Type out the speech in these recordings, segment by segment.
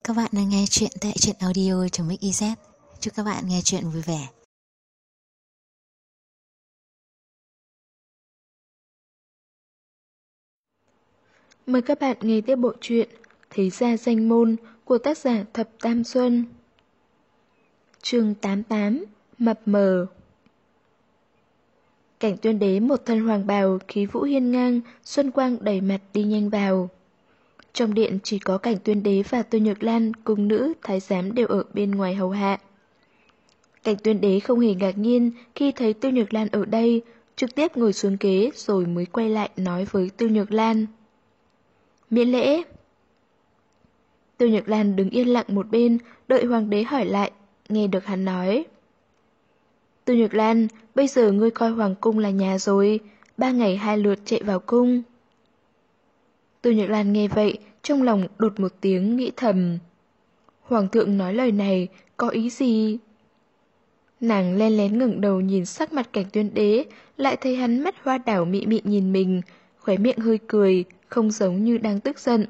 Các bạn đang nghe chuyện tại truyện audio.mix.iz. Chúc các bạn nghe chuyện vui vẻ. Mời các bạn nghe tiếp bộ truyện Thế Gia Danh Môn của tác giả Thập Tam Xuân. Chương 88 Mập mờ. Cảnh Tuyên Đế một thân hoàng bào, khí vũ hiên ngang, xuân quang đầy mặt đi nhanh vào. Trong điện chỉ có Cảnh Tuyên Đế và Tư Nhược Lan cùng nữ thái giám đều ở bên ngoài hầu hạ. Cảnh Tuyên Đế không hề ngạc nhiên khi thấy Tư Nhược Lan ở đây, trực tiếp ngồi xuống ghế rồi mới quay lại nói với Tư Nhược Lan. Miễn lễ. Tư Nhược Lan đứng yên lặng một bên, đợi hoàng đế hỏi lại, nghe được hắn nói. Tư Nhược Lan, bây giờ ngươi coi hoàng cung là nhà rồi, 3 ngày 2 lượt chạy vào cung. Tư Nhược Lan nghe vậy, trong lòng đột một tiếng nghĩ thầm. Hoàng thượng nói lời này, có ý gì? Nàng len lén ngẩng đầu nhìn sắc mặt Cảnh Tuyên Đế, lại thấy hắn mắt hoa đảo mị mị nhìn mình, khóe miệng hơi cười, không giống như đang tức giận.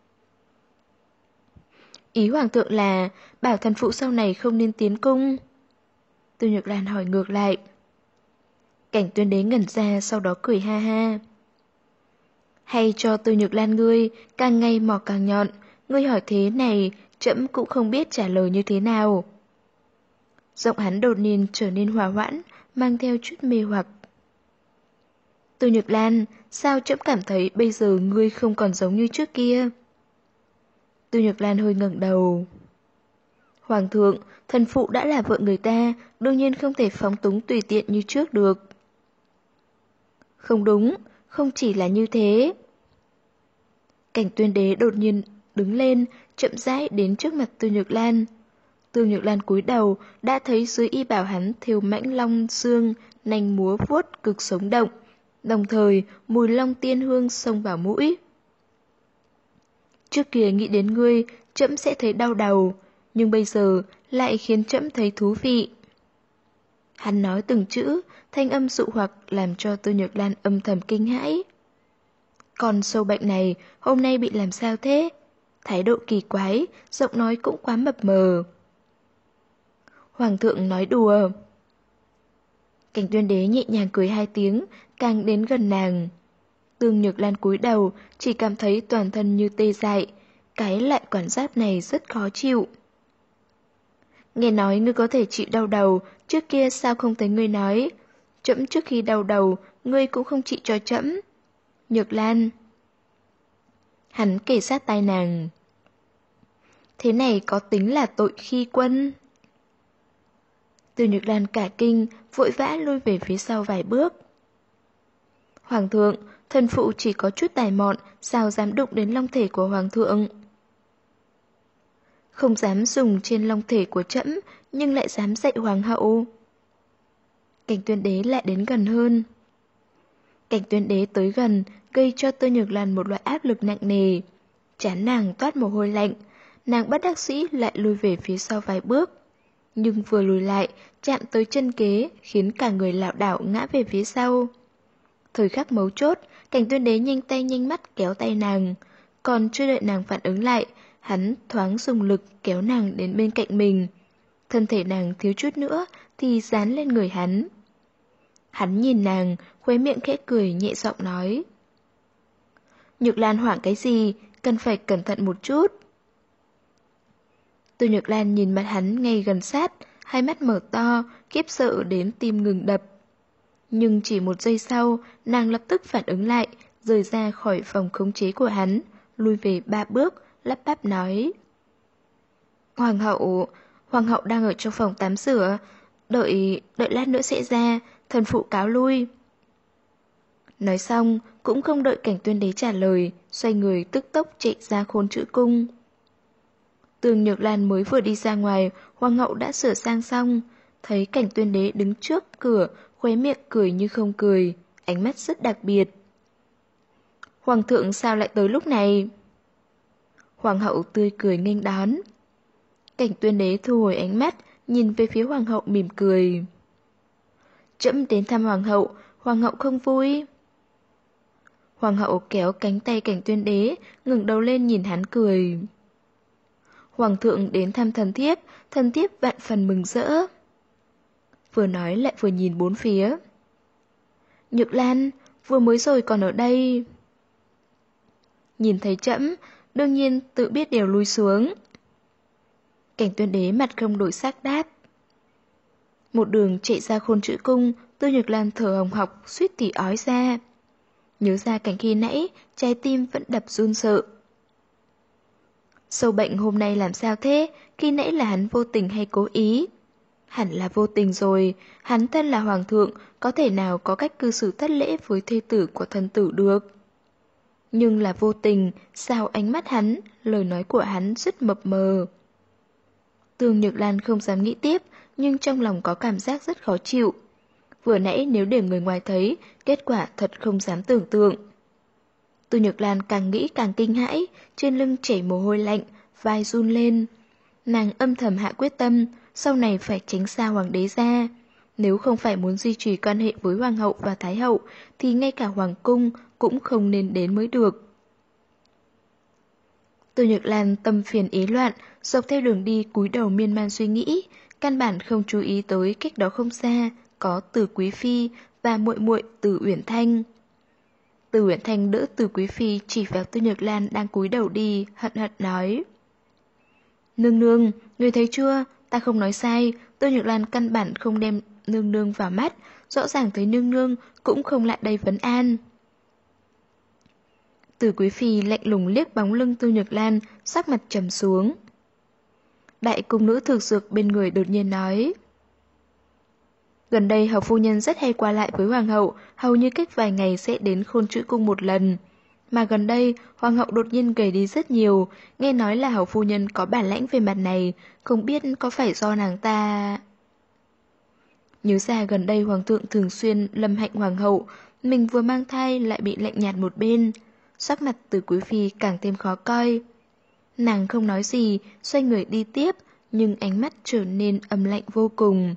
Ý hoàng thượng là bảo thần phụ sau này không nên tiến cung. Tư Nhược Lan hỏi ngược lại. Cảnh Tuyên Đế ngẩn ra, sau đó cười ha ha. Hay cho Tư Nhược Lan ngươi, càng ngày mỏ càng nhọn, ngươi hỏi thế này, trẫm cũng không biết trả lời như thế nào. Giọng hắn đột nhiên trở nên hòa hoãn, mang theo chút mê hoặc. Tư Nhược Lan, sao trẫm cảm thấy bây giờ ngươi không còn giống như trước kia? Tư Nhược Lan hơi ngẩng đầu. Hoàng thượng, thần phụ đã là vợ người ta, đương nhiên không thể phóng túng tùy tiện như trước được. Không đúng, không chỉ là như thế. Cảnh Tuyên Đế đột nhiên đứng lên, chậm rãi đến trước mặt Tư Nhược Lan. Tư Nhược Lan cúi đầu, đã thấy dưới y bào hắn thêu mãnh long xương, nanh múa vuốt cực sống động, đồng thời mùi long tiên hương xông vào mũi. Trước kia nghĩ đến ngươi, trẫm sẽ thấy đau đầu, nhưng bây giờ lại khiến trẫm thấy thú vị. Hắn nói từng chữ, thanh âm dụ hoặc làm cho Tư Nhược Lan âm thầm kinh hãi. Còn sâu bệnh này, hôm nay bị làm sao thế? Thái độ kỳ quái, giọng nói cũng quá mập mờ. Hoàng thượng nói đùa. Cảnh Tuyên Đế nhẹ nhàng cười 2 tiếng, càng đến gần nàng. Tư Nhược Lan cúi đầu, chỉ cảm thấy toàn thân như tê dại. Cái loại cảm giác này rất khó chịu. Nghe nói ngươi có thể chịu đau đầu, trước kia sao không thấy ngươi nói? Trẫm trước khi đau đầu, ngươi cũng không trị cho trẫm. Nhược Lan. Hắn kể sát tai nàng. Thế này có tính là tội khi quân? Tư Nhược Lan cả kinh, vội vã lui về phía sau vài bước. Hoàng thượng, thần phụ chỉ có chút tài mọn, sao dám đụng đến long thể của hoàng thượng? Không dám dùng trên long thể của trẫm, nhưng lại dám dạy hoàng hậu. Cảnh Tuyên Đế lại đến gần hơn. Cảnh Tuyên Đế tới gần, gây cho Tư Nhược Lan một loại áp lực nặng nề. Trán nàng toát mồ hôi lạnh, nàng bất đắc dĩ lại lùi về phía sau vài bước. Nhưng vừa lùi lại, chạm tới chân ghế, khiến cả người lảo đảo ngã về phía sau. Thời khắc mấu chốt, Cảnh Tuyên Đế nhanh tay nhanh mắt kéo tay nàng. Còn chưa đợi nàng phản ứng lại, hắn thoáng dùng lực kéo nàng đến bên cạnh mình. Thân thể nàng thiếu chút nữa thì dán lên người hắn. Hắn nhìn nàng, khóe miệng khẽ cười nhẹ giọng nói. Nhược Lan hoảng cái gì, cần phải cẩn thận một chút. Tư Nhược Lan nhìn mặt hắn ngay gần sát, hai mắt mở to, khiếp sợ đến tim ngừng đập. Nhưng chỉ 1 giây sau, nàng lập tức phản ứng lại, rời ra khỏi phòng khống chế của hắn, lùi về 3 bước, lắp bắp nói. Hoàng hậu đang ở trong phòng tắm rửa, đợi lát nữa sẽ ra, thần phụ cáo lui. Nói xong, cũng không đợi Cảnh Tuyên Đế trả lời, xoay người tức tốc chạy ra Khôn Chữ Cung. Tư Nhược Lan mới vừa đi ra ngoài, hoàng hậu đã sửa sang xong, thấy Cảnh Tuyên Đế đứng trước cửa, khóe miệng cười như không cười, ánh mắt rất đặc biệt. Hoàng thượng sao lại tới lúc này? Hoàng hậu tươi cười nghênh đón. Cảnh Tuyên Đế thu hồi ánh mắt, nhìn về phía hoàng hậu mỉm cười. Trẫm đến thăm hoàng hậu không vui. Hoàng hậu kéo cánh tay Cảnh Tuyên Đế, ngẩng đầu lên nhìn hắn cười. Hoàng thượng đến thăm thần thiếp vạn phần mừng rỡ. Vừa nói lại vừa nhìn bốn phía. Nhược Lan, vừa mới rồi còn ở đây. Nhìn thấy trẫm, đương nhiên tự biết đều lui xuống. Cảnh Tuyên Đế mặt không đổi sắc đáp. Một đường chạy ra Khôn Chữ Cung, Tư Nhược Lan thở hồng hộc, suýt thì ói ra. Nhớ ra cảnh khi nãy, trái tim vẫn đập run sợ. Sâu bệnh hôm nay làm sao thế, khi nãy là hắn vô tình hay cố ý? Hẳn là vô tình rồi, hắn thân là hoàng thượng, có thể nào có cách cư xử thất lễ với thê tử của thần tử được. Nhưng là vô tình, sao ánh mắt hắn, lời nói của hắn rất mập mờ. Tương Nhược Lan không dám nghĩ tiếp, nhưng trong lòng có cảm giác rất khó chịu. Vừa nãy nếu để người ngoài thấy, kết quả thật không dám tưởng tượng. Tư Nhược Lan càng nghĩ càng kinh hãi, trên lưng chảy mồ hôi lạnh, vai run lên. Nàng âm thầm hạ quyết tâm, sau này phải tránh xa hoàng đế ra. Nếu không phải muốn duy trì quan hệ với hoàng hậu và thái hậu, thì ngay cả hoàng cung cũng không nên đến mới được. Tư Nhược Lan tâm phiền ý loạn, dọc theo đường đi cúi đầu miên man suy nghĩ, căn bản không chú ý tới cách đó không xa, có Từ Quý Phi và muội muội Từ Uyển Thanh. Từ Uyển Thanh đỡ Từ Quý Phi chỉ vào Tư Nhược Lan đang cúi đầu đi, hận hận nói. Nương nương, người thấy chưa, ta không nói sai, Tư Nhược Lan căn bản không đem nương nương vào mắt, rõ ràng thấy nương nương cũng không lại đây vấn an. Từ Quý Phi lạnh lùng liếc bóng lưng Tư Nhược Lan, sắc mặt trầm xuống. Đại cung nữ thực dược bên người đột nhiên nói. Gần đây hầu phu nhân rất hay qua lại với hoàng hậu, hầu như cách vài ngày sẽ đến Khôn Chữ Cung một lần. Mà gần đây, hoàng hậu đột nhiên gầy đi rất nhiều, nghe nói là hầu phu nhân có bản lãnh về mặt này, không biết có phải do nàng ta... Nhớ ra gần đây hoàng thượng thường xuyên lâm hạnh hoàng hậu, mình vừa mang thai lại bị lạnh nhạt một bên. Sắc mặt Từ Quý Phi càng thêm khó coi. Nàng không nói gì, xoay người đi tiếp, nhưng ánh mắt trở nên âm lạnh vô cùng.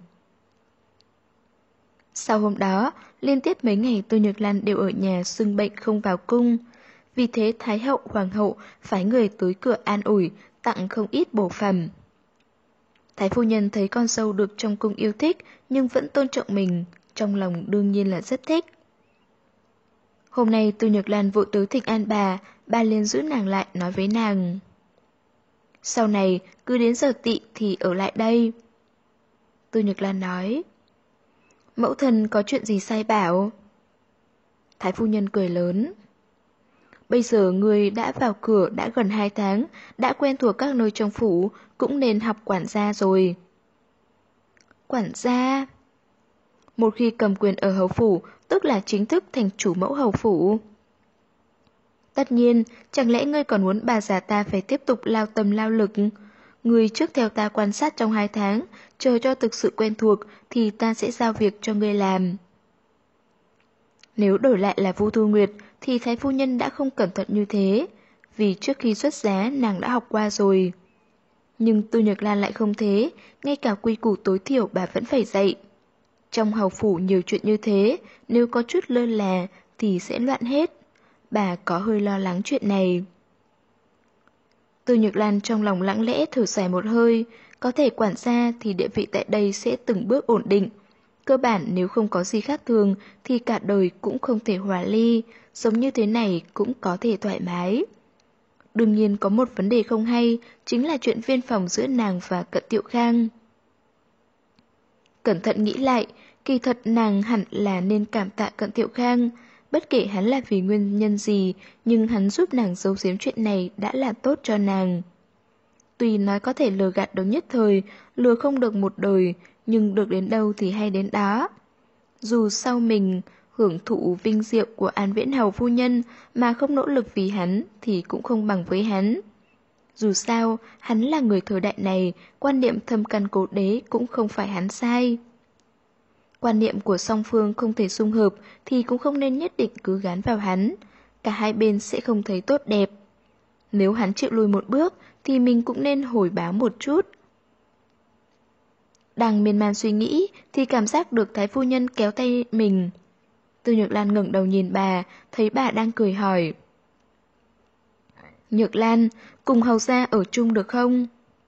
Sau hôm đó, liên tiếp mấy ngày Tư Nhược Lan đều ở nhà sưng bệnh không vào cung. Vì thế Thái hậu, Hoàng hậu phái người tới cửa an ủi, tặng không ít bổ phẩm. Thái phu nhân thấy con dâu được trong cung yêu thích nhưng vẫn tôn trọng mình, trong lòng đương nhiên là rất thích. Hôm nay Tư Nhược Lan vội tới thỉnh an bà liền giữ nàng lại nói với nàng. Sau này, cứ đến giờ tỵ thì ở lại đây. Tư Nhược Lan nói. Mẫu thân có chuyện gì sai bảo? Thái phu nhân cười lớn. Bây giờ người đã vào cửa đã gần 2 tháng, đã quen thuộc các nơi trong phủ, cũng nên học quản gia rồi. Quản gia? Một khi cầm quyền ở hầu phủ, tức là chính thức thành chủ mẫu hầu phủ. Tất nhiên, chẳng lẽ ngươi còn muốn bà già ta phải tiếp tục lao tâm lao lực? Ngươi trước theo ta quan sát trong 2 tháng, chờ cho thực sự quen thuộc thì ta sẽ giao việc cho ngươi làm. Nếu đổi lại là Vu Thu Nguyệt thì Thái phu nhân đã không cẩn thận như thế, vì trước khi xuất giá nàng đã học qua rồi. Nhưng Tư Nhược Lan lại không thế, ngay cả quy củ tối thiểu bà vẫn phải dạy. Trong hầu phủ nhiều chuyện như thế, nếu có chút lơ là thì sẽ loạn hết. Bà có hơi lo lắng chuyện này. Tư Nhược Lan trong lòng lặng lẽ thở dài một hơi, có thể quản gia thì địa vị tại đây sẽ từng bước ổn định. Cơ bản nếu không có gì khác thường thì cả đời cũng không thể hòa ly, sống như thế này cũng có thể thoải mái. Đương nhiên có một vấn đề không hay, chính là chuyện viên phòng giữa nàng và Cận Tiệu Khang. Cẩn thận nghĩ lại, kỳ thật nàng hẳn là nên cảm tạ Cận Tiệu Khang. Bất kể hắn là vì nguyên nhân gì, nhưng hắn giúp nàng giấu giếm chuyện này đã là tốt cho nàng. Tuy nói có thể lừa gạt được nhất thời, lừa không được một đời, nhưng được đến đâu thì hay đến đó. Dù sau mình hưởng thụ vinh diệu của An Viễn Hầu phu nhân mà không nỗ lực vì hắn thì cũng không bằng với hắn. Dù sao, hắn là người thời đại này, quan niệm thâm căn cố đế cũng không phải hắn sai. Quan niệm của song phương không thể xung hợp thì cũng không nên nhất định cứ gán vào hắn. Cả hai bên sẽ không thấy tốt đẹp. Nếu hắn chịu lùi một bước thì mình cũng nên hồi báo một chút. Đang miên man suy nghĩ thì cảm giác được Thái phu nhân kéo tay mình. Tư Nhược Lan ngẩng đầu nhìn bà, thấy bà đang cười hỏi. Nhược Lan, cùng hầu gia ở chung được không?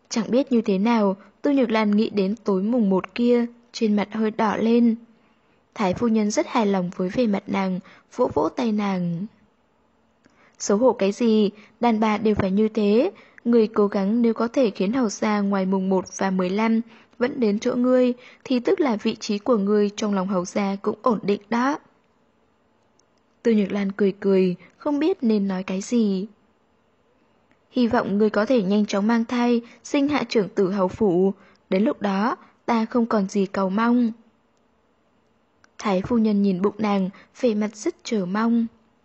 Chẳng biết như thế nào, Tô Nhược Lan nghĩ đến tối mùng 1 kia, trên mặt hơi đỏ lên. Thái phu nhân rất hài lòng với vẻ mặt nàng, vỗ vỗ tay nàng. Xấu hổ cái gì, đàn bà đều phải như thế. Người cố gắng nếu có thể khiến hầu gia ngoài mùng 1 và 15 vẫn đến chỗ ngươi, thì tức là vị trí của ngươi trong lòng hầu gia cũng ổn định đó. Tô Nhược Lan cười cười, không biết nên nói cái gì. Hy vọng ngươi có thể nhanh chóng mang thai, sinh hạ trưởng tử hầu phủ. Đến lúc đó, ta không còn gì cầu mong. Thái phu nhân nhìn bụng nàng, vẻ mặt rất chờ mong.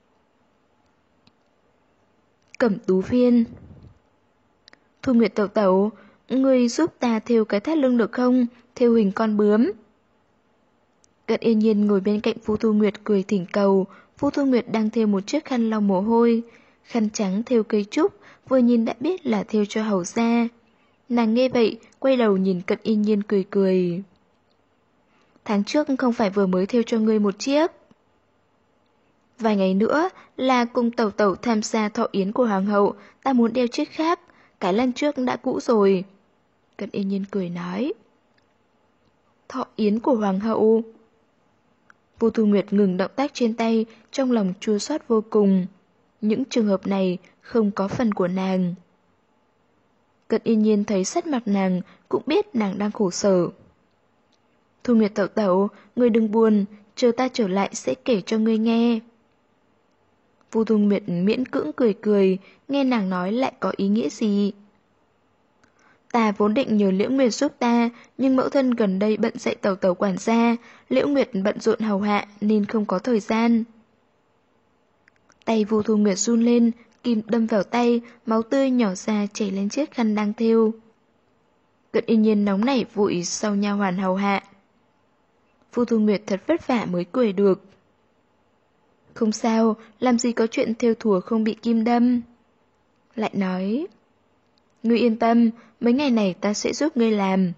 Cẩm Tú Viên. Thu Nguyệt tẩu tẩu, ngươi giúp ta thêu cái thắt lưng được không? Thêu hình con bướm. Cận Yên Nhiên ngồi bên cạnh Vu Thu Nguyệt cười thỉnh cầu. Vu Thu Nguyệt đang thêu một chiếc khăn lau mồ hôi. Khăn trắng thêu cây trúc, vừa nhìn đã biết là thêu cho hầu gia. Nàng nghe vậy, quay đầu nhìn Cận Yên Nhiên cười cười. Tháng trước không phải vừa mới thêu cho ngươi một chiếc. Vài ngày nữa là cùng tẩu tẩu tham gia thọ yến của hoàng hậu, ta muốn đeo chiếc khác, cái lần trước đã cũ rồi. Cận Yên Nhiên cười nói. Thọ yến của hoàng hậu. Vu Thu Nguyệt ngừng động tác trên tay, trong lòng chua xót vô cùng. Những trường hợp này không có phần của nàng. Cận Yên Nhiên thấy sắc mặt nàng, cũng biết nàng đang khổ sở. Thu Nguyệt tẩu tẩu, ngươi đừng buồn, chờ ta trở lại sẽ kể cho ngươi nghe. Vu Thu Nguyệt miễn cưỡng cười cười, nghe nàng nói lại có ý nghĩa gì. Ta vốn định nhờ Liễu Nguyệt giúp ta, nhưng mẫu thân gần đây bận dạy tẩu tẩu quản gia, Liễu Nguyệt bận rộn hầu hạ nên không có thời gian. Tay Vu Thu Nguyệt run lên, kim đâm vào tay, máu tươi nhỏ ra chảy lên chiếc khăn đang thêu. Cận Yên Nhiên nóng nảy vội sau nha hoàn hầu hạ. Vu Thu Nguyệt thật vất vả mới cười được. Không sao, làm gì có chuyện thêu thùa không bị kim đâm. Lại nói, ngươi yên tâm, mấy ngày này ta sẽ giúp ngươi làm.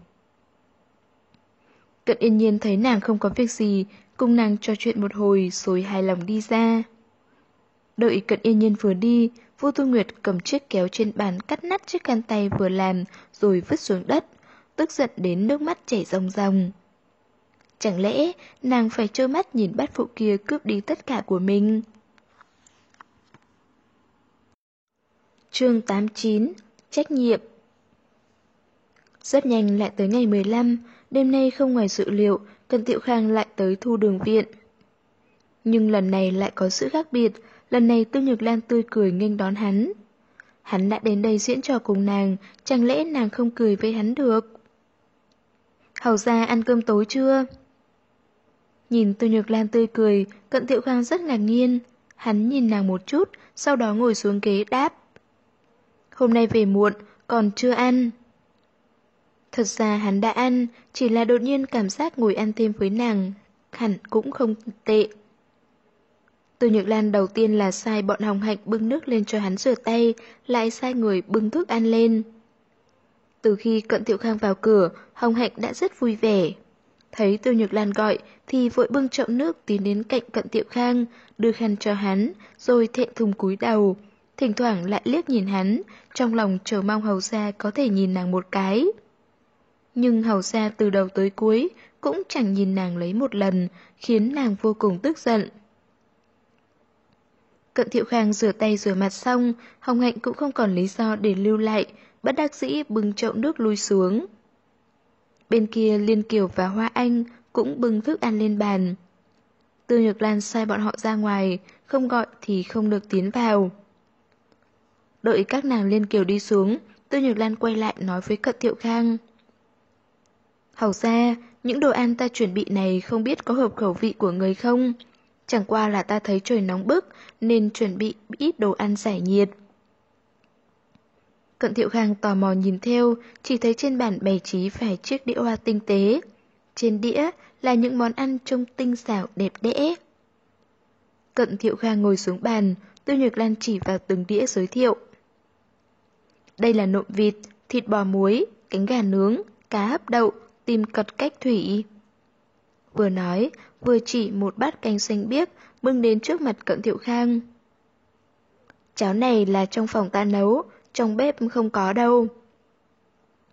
Cận Yên Nhiên thấy nàng không có việc gì, cùng nàng trò chuyện một hồi rồi hài lòng đi ra. Đợi Cận Yên Nhiên vừa đi, Vu Thu Nguyệt cầm chiếc kéo trên bàn cắt nát chiếc khăn tay vừa làm rồi vứt xuống đất, tức giận đến nước mắt chảy ròng ròng. Chẳng lẽ nàng phải trơ mắt nhìn bát phụ kia cướp đi tất cả của mình? Chương 89. Trách nhiệm. Rất nhanh lại tới ngày 15, đêm nay không ngoài dự liệu, Cận Tiệu Khang lại tới Thu Đường viện. Nhưng lần này lại có sự khác biệt, lần này Tô Nhược Lan tươi cười nghênh đón hắn. Hắn đã đến đây diễn trò cùng nàng, chẳng lẽ nàng không cười với hắn được? Hầu gia ăn cơm tối chưa? Nhìn Tô Nhược Lan tươi cười, Cận Tiệu Khang rất ngạc nhiên. Hắn nhìn nàng một chút, sau đó ngồi xuống ghế đáp. Hôm nay về muộn, còn chưa ăn. Thật ra hắn đã ăn, chỉ là đột nhiên cảm giác ngồi ăn thêm với nàng, hẳn cũng không tệ. Tô Nhược Lan đầu tiên là sai bọn Hồng Hạnh bưng nước lên cho hắn rửa tay, lại sai người bưng thức ăn lên. Từ khi Cận Tiệu Khang vào cửa, Hồng Hạnh đã rất vui vẻ. Thấy Tô Nhược Lan gọi thì vội bưng chậu nước tiến đến cạnh Cận Tiệu Khang, đưa khăn cho hắn, rồi thẹn thùng cúi đầu. Thỉnh thoảng lại liếc nhìn hắn, trong lòng chờ mong hầu gia có thể nhìn nàng một cái. Nhưng hầu gia từ đầu tới cuối cũng chẳng nhìn nàng lấy một lần, khiến nàng vô cùng tức giận. Cận Thiệu Khang rửa tay rửa mặt xong, Hồng Hạnh cũng không còn lý do để lưu lại, bất đắc dĩ bưng chậu nước lui xuống. Bên kia Liên Kiều và Hoa Anh cũng bưng thức ăn lên bàn. Tô Nhược Lan sai bọn họ ra ngoài, không gọi thì không được tiến vào. Đợi các nàng Liên Kiều đi xuống, Tô Nhược Lan quay lại nói với Cận Thiệu Khang. Hầu ra, những đồ ăn ta chuẩn bị này không biết có hợp khẩu vị của người không? Chẳng qua là ta thấy trời nóng bức nên chuẩn bị ít đồ ăn giải nhiệt. Cận Thiệu Khang tò mò nhìn theo, chỉ thấy trên bàn bày trí vài chiếc đĩa hoa tinh tế. Trên đĩa là những món ăn trông tinh xảo đẹp đẽ. Cận Thiệu Khang ngồi xuống bàn, Tô Nhược Lan chỉ vào từng đĩa giới thiệu. Đây là nộm vịt, thịt bò muối, cánh gà nướng, cá hấp đậu, tim cật cách thủy. Vừa nói, vừa chỉ một bát canh xanh biếc bưng đến trước mặt Cận Thiệu Khang. Cháo này là trong phòng ta nấu, trong bếp không có đâu.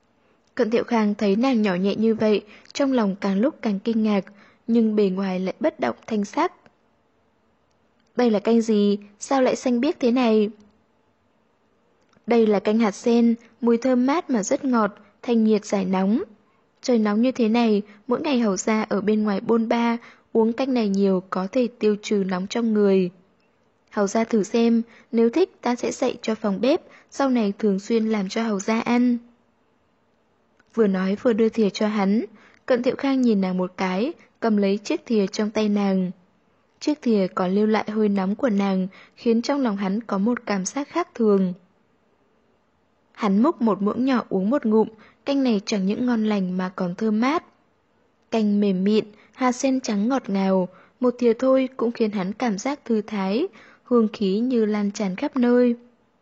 Cận Thiệu Khang thấy nàng nhỏ nhẹ như vậy, trong lòng càng lúc càng kinh ngạc, nhưng bề ngoài lại bất động thanh sắc. Đây là canh gì? Sao lại xanh biếc thế này? Đây là canh hạt sen, mùi thơm mát mà rất ngọt, thanh nhiệt giải nóng. Trời nóng như thế này, mỗi ngày hầu ra ở bên ngoài bôn ba, uống canh này nhiều có thể tiêu trừ nóng trong người. Hầu ra thử xem, nếu thích ta sẽ dạy cho phòng bếp, sau này thường xuyên làm cho hầu ra ăn. Vừa nói vừa đưa thìa cho hắn, Cận Thiệu Khang nhìn nàng một cái, cầm lấy chiếc thìa trong tay nàng. Chiếc thìa còn lưu lại hơi nóng của nàng, khiến trong lòng hắn có một cảm giác khác thường. Hắn múc một muỗng nhỏ uống một ngụm, canh này chẳng những ngon lành mà còn thơm mát. Canh mềm mịn, hạt sen trắng ngọt ngào, một thìa thôi cũng khiến hắn cảm giác thư thái, hương khí như lan tràn khắp nơi.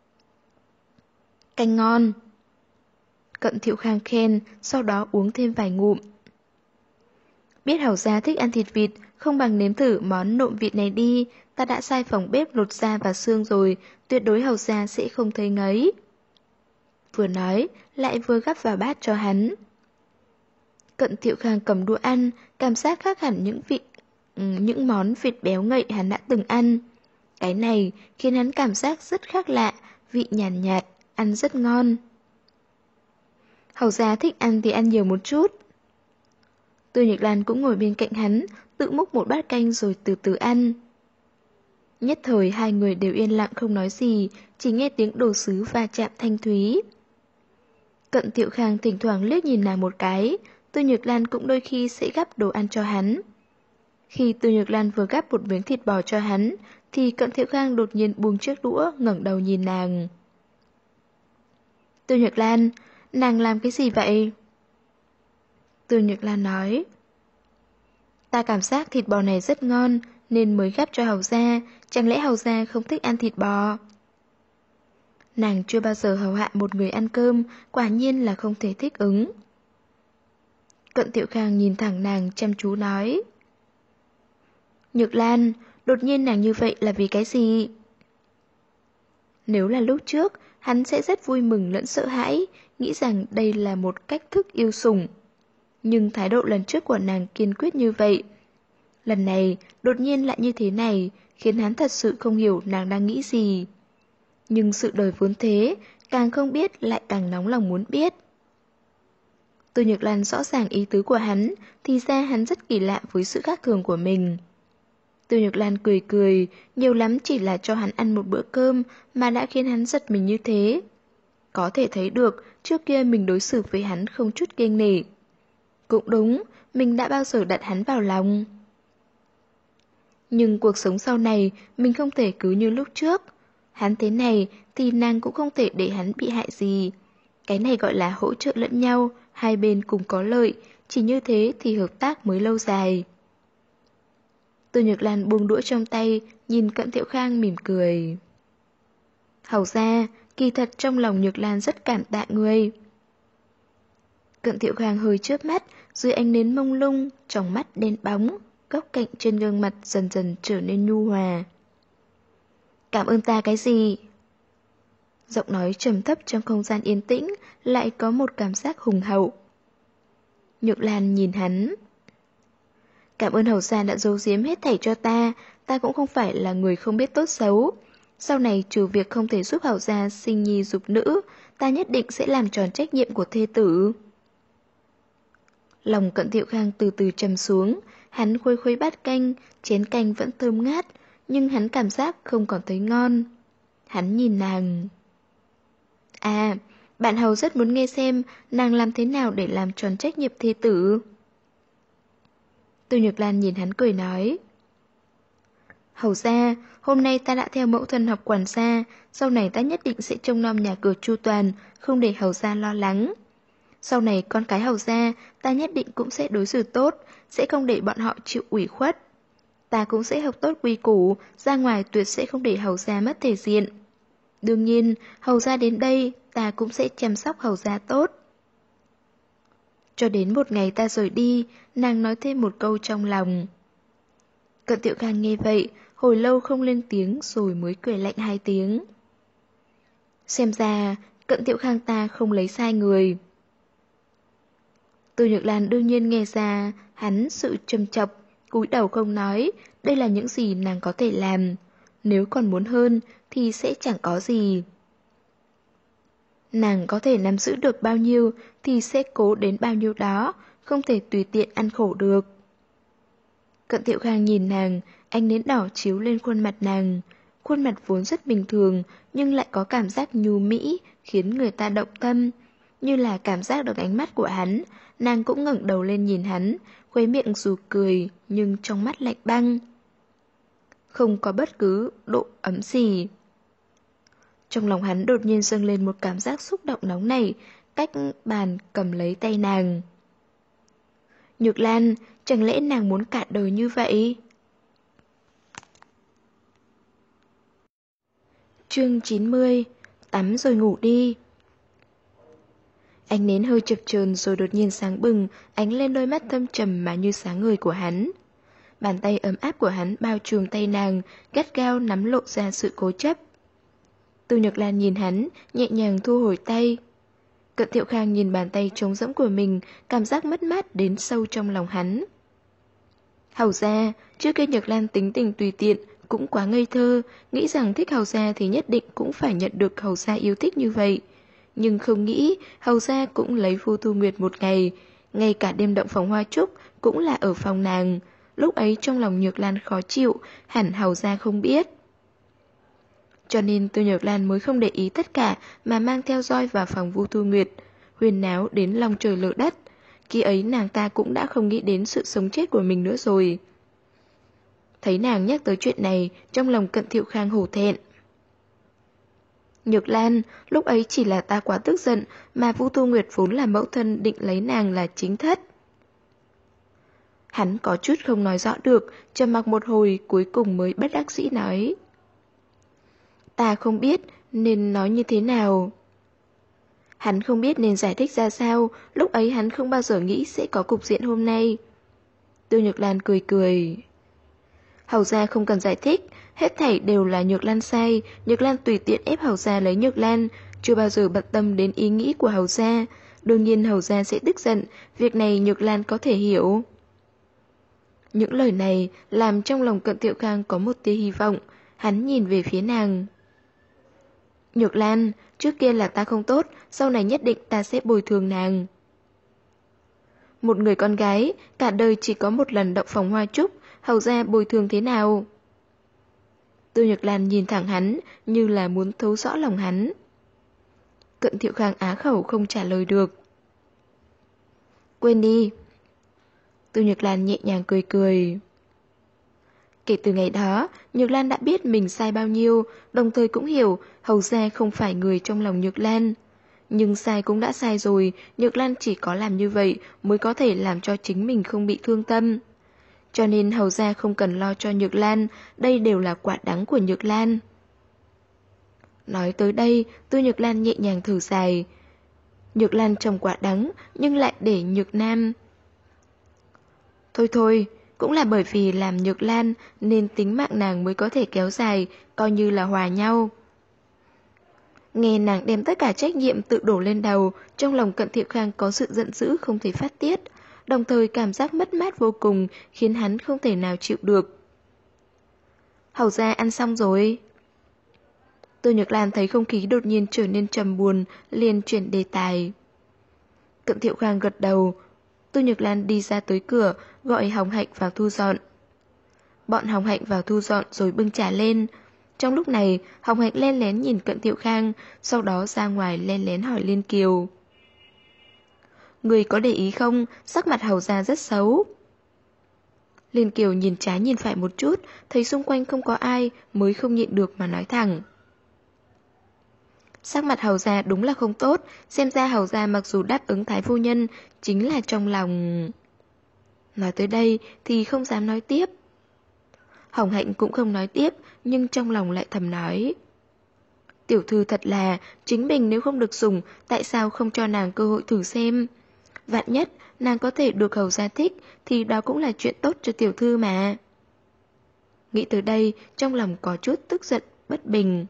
Canh ngon. Cận Thiệu Khang khen, sau đó uống thêm vài ngụm. Biết hầu gia thích ăn thịt vịt, không bằng nếm thử món nộm vịt này đi, ta đã sai phòng bếp lột da và xương rồi, tuyệt đối hầu gia sẽ không thấy ngấy. Vừa nói, lại vừa gắp vào bát cho hắn. Cận Thiệu Khang cầm đũa ăn, cảm giác khác hẳn những món vịt béo ngậy hắn đã từng ăn. Cái này khiến hắn cảm giác rất khác lạ, vị nhàn nhạt, ăn rất ngon. Hầu gia thích ăn thì ăn nhiều một chút. Tư Nhược Lan cũng ngồi bên cạnh hắn, tự múc một bát canh rồi từ từ ăn. Nhất thời hai người đều yên lặng không nói gì, chỉ nghe tiếng đồ sứ va chạm thanh thúy. Cận Thiệu Khang thỉnh thoảng liếc nhìn nàng một cái, Tư Nhược Lan cũng đôi khi sẽ gắp đồ ăn cho hắn. Khi Tư Nhược Lan vừa gắp một miếng thịt bò cho hắn, thì Cận Thiệu Khang đột nhiên buông chiếc đũa, ngẩng đầu nhìn nàng. Tư Nhược Lan, nàng làm cái gì vậy? Tư Nhược Lan nói. Ta cảm giác thịt bò này rất ngon, nên mới gắp cho hầu gia, chẳng lẽ hầu gia không thích ăn thịt bò? Nàng chưa bao giờ hầu hạ một người ăn cơm, quả nhiên là không thể thích ứng. Cận Thiệu Khang nhìn thẳng nàng chăm chú nói. Nhược Lan, đột nhiên nàng như vậy là vì cái gì? Nếu là lúc trước, hắn sẽ rất vui mừng lẫn sợ hãi, nghĩ rằng đây là một cách thức yêu sủng. Nhưng thái độ lần trước của nàng kiên quyết như vậy. Lần này, đột nhiên lại như thế này, khiến hắn thật sự không hiểu nàng đang nghĩ gì. Nhưng sự đời vốn thế, càng không biết lại càng nóng lòng muốn biết. Tư Nhược Lan rõ ràng ý tứ của hắn, thì ra hắn rất kỳ lạ với sự khác thường của mình. Tư Nhược Lan cười cười, nhiều lắm chỉ là cho hắn ăn một bữa cơm mà đã khiến hắn giật mình như thế. Có thể thấy được, trước kia mình đối xử với hắn không chút kiêng nể. Cũng đúng, mình đã bao giờ đặt hắn vào lòng. Nhưng cuộc sống sau này, mình không thể cứ như lúc trước. Hắn thế này thì nàng cũng không thể để hắn bị hại gì. Cái này gọi là hỗ trợ lẫn nhau, hai bên cùng có lợi, chỉ như thế thì hợp tác mới lâu dài. Tư Nhược Lan buông đũa trong tay, nhìn Cận Thiệu Khang mỉm cười. Hầu ra, kỳ thật trong lòng Nhược Lan rất cảm tạ ngươi. Cận Thiệu Khang hơi chớp mắt, dưới ánh nến mông lung, trong mắt đen bóng, góc cạnh trên gương mặt dần dần trở nên nhu hòa. Cảm ơn ta cái gì? Giọng nói trầm thấp trong không gian yên tĩnh, lại có một cảm giác hùng hậu. Nhược Lan nhìn hắn. Cảm ơn hầu gia đã giấu giếm hết thảy cho ta, ta cũng không phải là người không biết tốt xấu. Sau này trừ việc không thể giúp hầu gia sinh nhi dục nữ, ta nhất định sẽ làm tròn trách nhiệm của thê tử. Lòng Cận Thiệu Khang từ từ trầm xuống, hắn khuấy khuấy bát canh, chén canh vẫn thơm ngát, nhưng hắn cảm giác không còn thấy ngon. Hắn nhìn nàng. À, bạn hầu rất muốn nghe xem nàng làm thế nào để làm tròn trách nhiệm thê tử. Tư Nhược Lan nhìn hắn cười nói. Hầu ra, hôm nay ta đã theo mẫu thân học quản gia, sau này ta nhất định sẽ trông nom nhà cửa chu toàn, không để hầu gia lo lắng. Sau này con cái hầu gia, ta nhất định cũng sẽ đối xử tốt, sẽ không để bọn họ chịu ủy khuất. Ta cũng sẽ học tốt quy củ, ra ngoài tuyệt sẽ không để hầu gia mất thể diện. Đương nhiên, hầu gia đến đây, ta cũng sẽ chăm sóc hầu gia tốt. Cho đến một ngày ta rời đi, nàng nói thêm một câu trong lòng. Cận Thiệu Khang nghe vậy, hồi lâu không lên tiếng rồi mới cười lạnh hai tiếng. Xem ra, Cận Thiệu Khang ta không lấy sai người. Tô Nhược Lan đương nhiên nghe ra hắn sự châm chọc, cúi đầu không nói, đây là những gì nàng có thể làm. Nếu còn muốn hơn thì sẽ chẳng có gì. Nàng có thể nắm giữ được bao nhiêu thì sẽ cố đến bao nhiêu đó, không thể tùy tiện ăn khổ được. Cận Thiệu Khang nhìn nàng, ánh nến đỏ chiếu lên khuôn mặt nàng. Khuôn mặt vốn rất bình thường nhưng lại có cảm giác nhu mỹ, khiến người ta động tâm. Như là cảm giác được ánh mắt của hắn, nàng cũng ngẩng đầu lên nhìn hắn, khóe miệng dù cười nhưng trong mắt lạnh băng. Không có bất cứ độ ấm gì. Trong lòng hắn đột nhiên dâng lên một cảm giác xúc động nóng nảy, cách bàn cầm lấy tay nàng. Nhược Lan, chẳng lẽ nàng muốn cả đời như vậy? Chương 90. Tắm rồi ngủ đi. Ánh nến hơi chập chờn rồi đột nhiên sáng bừng, ánh lên đôi mắt thâm trầm mà như sáng ngời của hắn. Bàn tay ấm áp của hắn bao trùm tay nàng, gắt gao nắm lộ ra sự cố chấp. Tô Nhược Lan nhìn hắn, nhẹ nhàng thu hồi tay. Cận Thiệu Khang nhìn bàn tay trống rỗng của mình, cảm giác mất mát đến sâu trong lòng hắn. Hầu gia, trước kia Nhược Lan tính tình tùy tiện, cũng quá ngây thơ, nghĩ rằng thích Hầu gia thì nhất định cũng phải nhận được Hầu gia yêu thích như vậy. Nhưng không nghĩ, Hầu gia cũng lấy Vu Tu Nguyệt một ngày, ngay cả đêm động phòng hoa trúc cũng là ở phòng nàng. Lúc ấy trong lòng Nhược Lan khó chịu, hẳn Hầu gia không biết. Cho nên Tô Nhược Lan mới không để ý tất cả mà mang theo roi vào phòng Vu Tu Nguyệt, huyên náo đến lòng trời lở đất. Khi ấy nàng ta cũng đã không nghĩ đến sự sống chết của mình nữa rồi. Thấy nàng nhắc tới chuyện này, trong lòng Cận Thiệu Khang hổ thẹn. Nhược Lan, lúc ấy chỉ là ta quá tức giận, mà Vu Tu Nguyệt vốn là mẫu thân định lấy nàng là chính thất. Hắn có chút không nói rõ được, trầm mặc một hồi cuối cùng mới bất đắc dĩ nói. Ta không biết nên nói như thế nào. Hắn không biết nên giải thích ra sao, lúc ấy hắn không bao giờ nghĩ sẽ có cục diện hôm nay. Tô Nhược Lan cười cười. Hầu gia không cần giải thích, hết thảy đều là Nhược Lan sai, Nhược Lan tùy tiện ép Hầu gia lấy Nhược Lan, chưa bao giờ bận tâm đến ý nghĩ của Hầu gia. Đương nhiên Hầu gia sẽ tức giận, việc này Nhược Lan có thể hiểu. Những lời này làm trong lòng Cận Thiệu Khang có một tia hy vọng, hắn nhìn về phía nàng. Nhược Lan, trước kia là ta không tốt, sau này nhất định ta sẽ bồi thường nàng. Một người con gái, cả đời chỉ có một lần động phòng hoa trúc, Hầu gia bồi thường thế nào? Tô Nhược Lan nhìn thẳng hắn, như là muốn thấu rõ lòng hắn. Cận Thiệu Khang á khẩu không trả lời được. Quên đi. Tô Nhược Lan nhẹ nhàng cười cười. Kể từ ngày đó, Nhược Lan đã biết mình sai bao nhiêu, đồng thời cũng hiểu Hầu gia không phải người trong lòng Nhược Lan. Nhưng sai cũng đã sai rồi, Nhược Lan chỉ có làm như vậy mới có thể làm cho chính mình không bị thương tâm. Cho nên Hầu gia không cần lo cho Nhược Lan, đây đều là quả đắng của Nhược Lan. Nói tới đây, Tô Nhược Lan nhẹ nhàng thở dài. Nhược Lan trồng quả đắng, nhưng lại để Nhược Nam. Thôi thôi, cũng là bởi vì làm Nhược Lan nên tính mạng nàng mới có thể kéo dài, coi như là hòa nhau. Nghe nàng đem tất cả trách nhiệm tự đổ lên đầu, trong lòng Cận Thiệu Khang có sự giận dữ không thể phát tiết, đồng thời cảm giác mất mát vô cùng khiến hắn không thể nào chịu được. Hầu gia ăn xong rồi. Tô Nhược Lan thấy không khí đột nhiên trở nên trầm buồn, liền chuyển đề tài. Cận Thiệu Khang gật đầu. Tô Nhược Lan đi ra tới cửa, gọi Hồng Hạnh vào thu dọn. Bọn Hồng Hạnh vào thu dọn rồi bưng trà lên. Trong lúc này, Hồng Hạnh len lén nhìn Cận Thiệu Khang, sau đó ra ngoài len lén hỏi Liên Kiều. Người có để ý không, sắc mặt Hầu gia rất xấu. Liên Kiều nhìn trái nhìn phải một chút, thấy xung quanh không có ai, mới không nhịn được mà nói thẳng. Sắc mặt Hầu gia đúng là không tốt, xem ra Hầu gia mặc dù đáp ứng Thái phu nhân, chính là trong lòng... Nói tới đây thì không dám nói tiếp. Hồng Hạnh cũng không nói tiếp, nhưng trong lòng lại thầm nói. Tiểu thư thật là, chính mình nếu không được dùng, tại sao không cho nàng cơ hội thử xem? Vạn nhất, nàng có thể được Hầu gia thích, thì đó cũng là chuyện tốt cho tiểu thư mà. Nghĩ tới đây, trong lòng có chút tức giận, bất bình.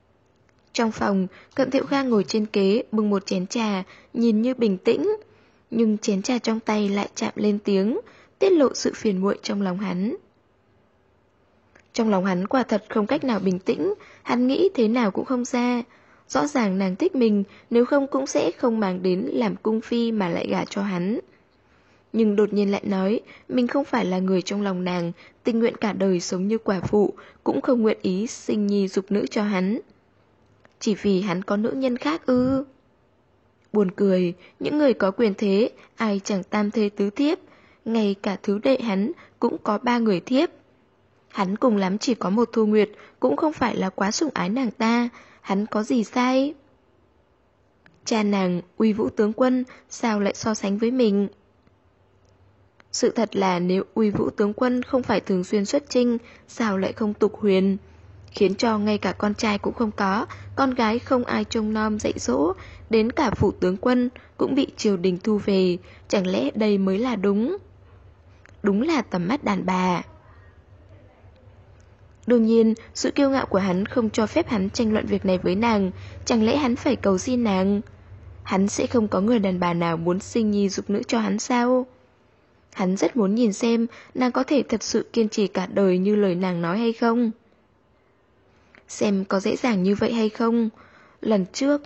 Trong phòng, Cận Thiệu Khang ngồi trên kế, bưng một chén trà, nhìn như bình tĩnh. nhưng chén trà trong tay lại chạm lên tiếng, tiết lộ sự phiền muội trong lòng hắn. Trong lòng hắn quả thật không cách nào bình tĩnh, hắn nghĩ thế nào cũng không ra. Rõ ràng nàng thích mình, nếu không cũng sẽ không mang đến làm cung phi mà lại gả cho hắn. Nhưng đột nhiên lại nói, mình không phải là người trong lòng nàng, tình nguyện cả đời sống như quả phụ, cũng không nguyện ý sinh nhi dục nữ cho hắn. Chỉ vì hắn có nữ nhân khác ư? Buồn cười, những người có quyền thế, ai chẳng tam thê tứ thiếp, ngay cả thứ đệ hắn cũng có 3 người thiếp. Hắn cùng lắm chỉ có một Thu Nguyệt, cũng không phải là quá sủng ái nàng ta, hắn có gì sai? Cha nàng, Uy Vũ tướng quân, sao lại so sánh với mình? Sự thật là nếu Uy Vũ tướng quân không phải thường xuyên xuất chinh, sao lại không tục huyền? Khiến cho ngay cả con trai cũng không có, con gái không ai trông nom dạy dỗ, đến cả phủ tướng quân cũng bị triều đình thu về, chẳng lẽ đây mới là đúng? Đúng là tầm mắt đàn bà. Đương nhiên, sự kiêu ngạo của hắn không cho phép hắn tranh luận việc này với nàng, chẳng lẽ hắn phải cầu xin nàng? Hắn sẽ không có người đàn bà nào muốn sinh nhi dục nữ cho hắn sao? Hắn rất muốn nhìn xem nàng có thể thật sự kiên trì cả đời như lời nàng nói hay không. Xem có dễ dàng như vậy hay không? Lần trước...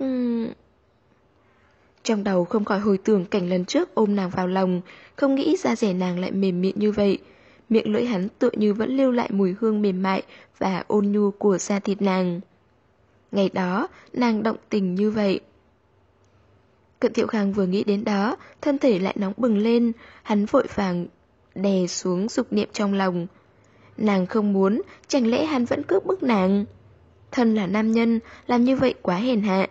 Trong đầu không khỏi hồi tưởng cảnh lần trước ôm nàng vào lòng, không nghĩ da dẻ nàng lại mềm mịn như vậy. Miệng lưỡi hắn tựa như vẫn lưu lại mùi hương mềm mại và ôn nhu của da thịt nàng. Ngày đó, nàng động tình như vậy. Cận Thiệu Khang vừa nghĩ đến đó, thân thể lại nóng bừng lên, hắn vội vàng đè xuống dục niệm trong lòng. Nàng không muốn, chẳng lẽ hắn vẫn cưỡng bức nàng? Thân là nam nhân, làm như vậy quá hèn hạ.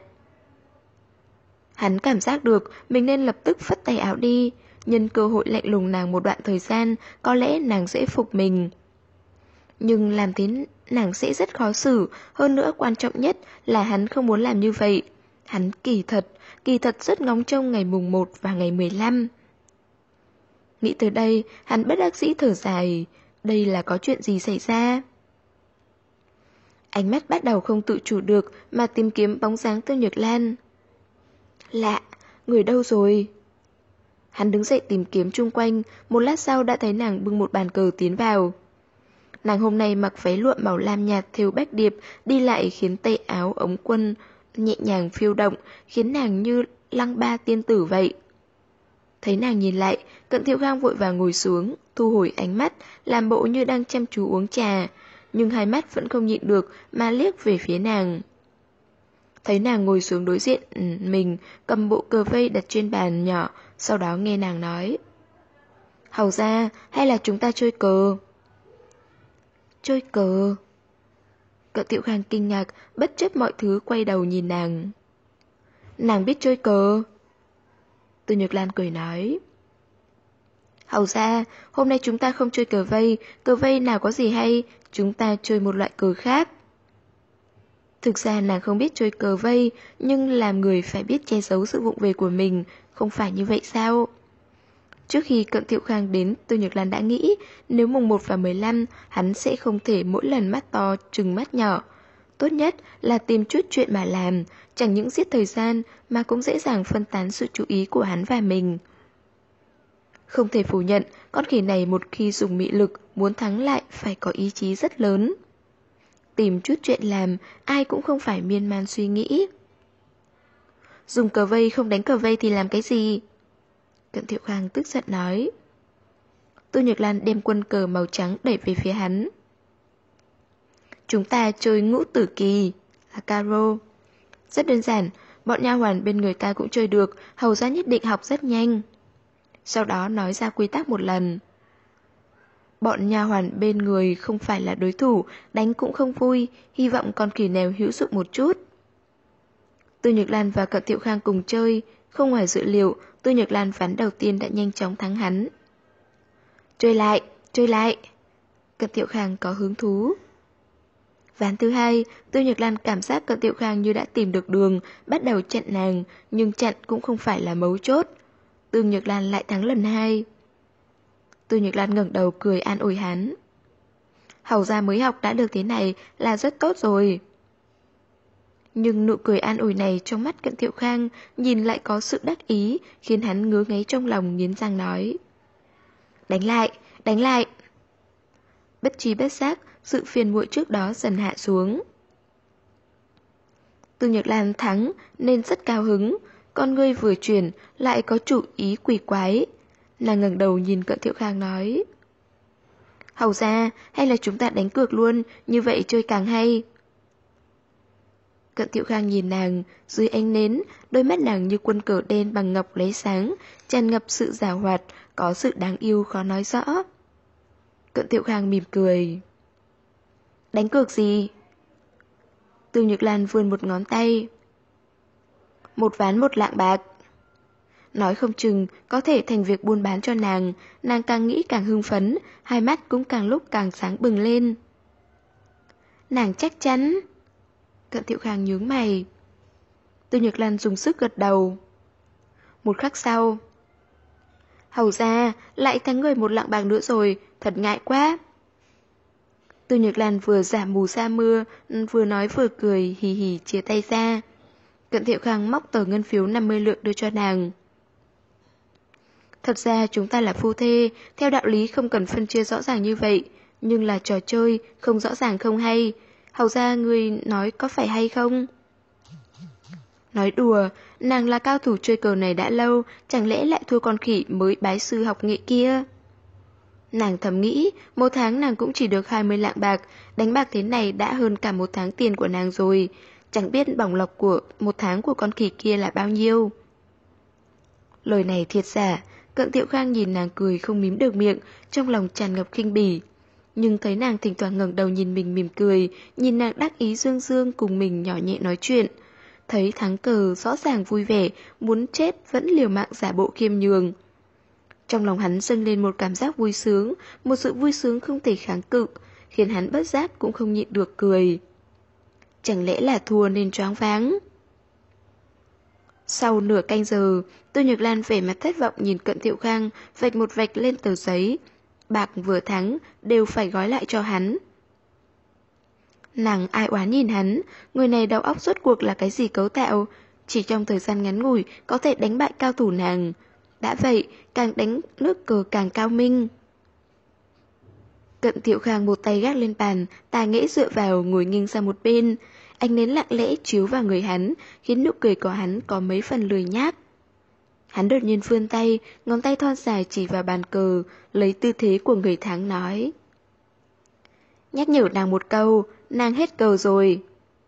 Hắn cảm giác được mình nên lập tức phất tay áo đi, nhân cơ hội lạnh lùng nàng một đoạn thời gian, có lẽ nàng sẽ phục mình. Nhưng làm thế nàng sẽ rất khó xử, hơn nữa quan trọng nhất là hắn không muốn làm như vậy. Hắn kỳ thật rất ngóng trông ngày mùng 1 và ngày 15. Nghĩ tới đây, hắn bất đắc dĩ thở dài, đây là có chuyện gì xảy ra? Ánh mắt bắt đầu không tự chủ được mà tìm kiếm bóng dáng Tiêu Nhược Lan. Lạ, người đâu rồi? Hắn đứng dậy tìm kiếm chung quanh, một lát sau đã thấy nàng bưng một bàn cờ tiến vào. Nàng hôm nay mặc váy lụa màu lam nhạt thêu bách điệp, đi lại khiến tay áo ống quân nhẹ nhàng phiêu động, khiến nàng như lăng ba tiên tử vậy. Thấy nàng nhìn lại, Cận Thiệu Khang vội vàng ngồi xuống, thu hồi ánh mắt, làm bộ như đang chăm chú uống trà, nhưng hai mắt vẫn không nhịn được mà liếc về phía nàng. Thấy nàng ngồi xuống đối diện mình, cầm bộ cờ vây đặt trên bàn nhỏ, sau đó nghe nàng nói. Hầu ra, hay là chúng ta chơi cờ? Chơi cờ? Cận Thiệu Khang kinh ngạc, bất chấp mọi thứ quay đầu nhìn nàng. Nàng biết chơi cờ? Từ Nhược Lan cười nói. Hầu ra, hôm nay chúng ta không chơi cờ vây nào có gì hay, chúng ta chơi một loại cờ khác. Thực ra nàng không biết chơi cờ vây, nhưng làm người phải biết che giấu sự vụng về của mình, không phải như vậy sao? Trước khi Cận Thiệu Khang đến, Từ Nhược Lan đã nghĩ nếu mùng 1 và 15, hắn sẽ không thể mỗi lần mắt to trừng mắt nhỏ. Tốt nhất là tìm chút chuyện mà làm, chẳng những giết thời gian mà cũng dễ dàng phân tán sự chú ý của hắn và mình. Không thể phủ nhận, con khỉ này một khi dùng mị lực, muốn thắng lại phải có ý chí rất lớn. Tìm chút chuyện làm, ai cũng không phải miên man suy nghĩ. Dùng cờ vây không đánh cờ vây thì làm cái gì? Cận Thiệu Khang tức giận nói. Tô Nhược Lan đem quân cờ màu trắng đẩy về phía hắn. Chúng ta chơi ngũ tử kỳ, là caro. Rất đơn giản, bọn nha hoàn bên người ta cũng chơi được, hầu ra nhất định học rất nhanh. Sau đó nói ra quy tắc một lần. Bọn nha hoàn bên người không phải là đối thủ, đánh cũng không vui, hy vọng con khỉ nèo hữu dụng một chút. Tô Nhược Lan và Cận Thiệu Khang cùng chơi, không ngoài dự liệu, Tô Nhược Lan ván đầu tiên đã nhanh chóng thắng hắn. Chơi lại. Cận Thiệu Khang có hứng thú. Ván thứ hai, Tô Nhược Lan cảm giác Cận Thiệu Khang như đã tìm được đường, bắt đầu chặn nàng, nhưng chặn cũng không phải là mấu chốt. Tô Nhược Lan lại thắng lần hai. Tô Nhược Lan ngẩng đầu cười an ủi hắn. Hầu ra mới học đã được thế này là rất tốt rồi. Nhưng nụ cười an ủi này trong mắt Cận Thiệu Khang nhìn lại có sự đắc ý, khiến hắn ngứa ngáy trong lòng nghiến răng nói. Đánh lại, đánh lại. Bất trí bất giác, sự phiền muội trước đó dần hạ xuống. Từ Nhược Lan thắng nên rất cao hứng, con ngươi vừa chuyển lại có chủ ý quỷ quái. Nàng ngẩng đầu nhìn Cận Thiệu Khang nói. Hầu ra, hay là chúng ta đánh cược luôn, như vậy chơi càng hay. Cận Thiệu Khang nhìn nàng, dưới ánh nến, đôi mắt nàng như quân cờ đen bằng ngọc lấy sáng, tràn ngập sự giảo hoạt, có sự đáng yêu khó nói rõ. Cận Thiệu Khang mỉm cười. Đánh cược gì? Từ Nhược Lan vươn một ngón tay. 1 ván 1 lạng bạc. Nói không chừng có thể thành việc buôn bán cho nàng, nàng càng nghĩ càng hưng phấn, hai mắt cũng càng lúc càng sáng bừng lên. Nàng chắc chắn. Cận Thiệu Khang nhướng mày. Từ Nhược Lan dùng sức gật đầu. Một khắc sau. Hầu ra, lại thắng người 1 lạng bạc nữa rồi, thật ngại quá. Từ Nhược Lan vừa giả mù sa mưa, vừa nói vừa cười, hì hì chia tay ra. Cận Thiệu Khang móc tờ ngân phiếu 50 lượng đưa cho nàng. Thật ra chúng ta là phu thê, theo đạo lý không cần phân chia rõ ràng như vậy, nhưng là trò chơi, không rõ ràng không hay. Hầu ra người nói có phải hay không? Nói đùa, nàng là cao thủ chơi cờ này đã lâu, chẳng lẽ lại thua con khỉ mới bái sư học nghệ kia? Nàng thầm nghĩ, 1 tháng nàng cũng chỉ được 20 lạng bạc, đánh bạc thế này đã hơn cả 1 tháng tiền của nàng rồi, chẳng biết bổng lộc của 1 tháng của con khỉ kia là bao nhiêu. Lời này thiệt giả, Cận Thiệu Khang nhìn nàng cười không mím được miệng, trong lòng tràn ngập khinh bỉ. Nhưng thấy nàng thỉnh thoảng ngẩng đầu nhìn mình mỉm cười, nhìn nàng đắc ý dương dương cùng mình nhỏ nhẹ nói chuyện. Thấy thắng cờ rõ ràng vui vẻ, muốn chết vẫn liều mạng giả bộ khiêm nhường. Trong lòng hắn dâng lên một cảm giác vui sướng, một sự vui sướng không thể kháng cự, khiến hắn bất giác cũng không nhịn được cười. Chẳng lẽ là thua nên choáng váng? Sau nửa canh giờ, Từ Nhược Lan vẻ mặt thất vọng nhìn Cận Thiệu Khang, vạch một vạch lên tờ giấy. Bạc vừa thắng, đều phải gói lại cho hắn. Nàng ai oán nhìn hắn, người này đầu óc rốt cuộc là cái gì cấu tạo, chỉ trong thời gian ngắn ngủi có thể đánh bại cao thủ nàng. Đã vậy, càng đánh nước cờ càng cao minh. Cận Thiệu Khang một tay gác lên bàn, tà nghễ dựa vào ngồi nghiêng sang một bên. Ánh nến lặng lẽ chiếu vào người hắn, khiến nụ cười của hắn có mấy phần lười nhác. Hắn đột nhiên vươn tay, ngón tay thon dài chỉ vào bàn cờ, lấy tư thế của người thắng nói. Nhắc nhở nàng một câu, nàng hết cờ rồi.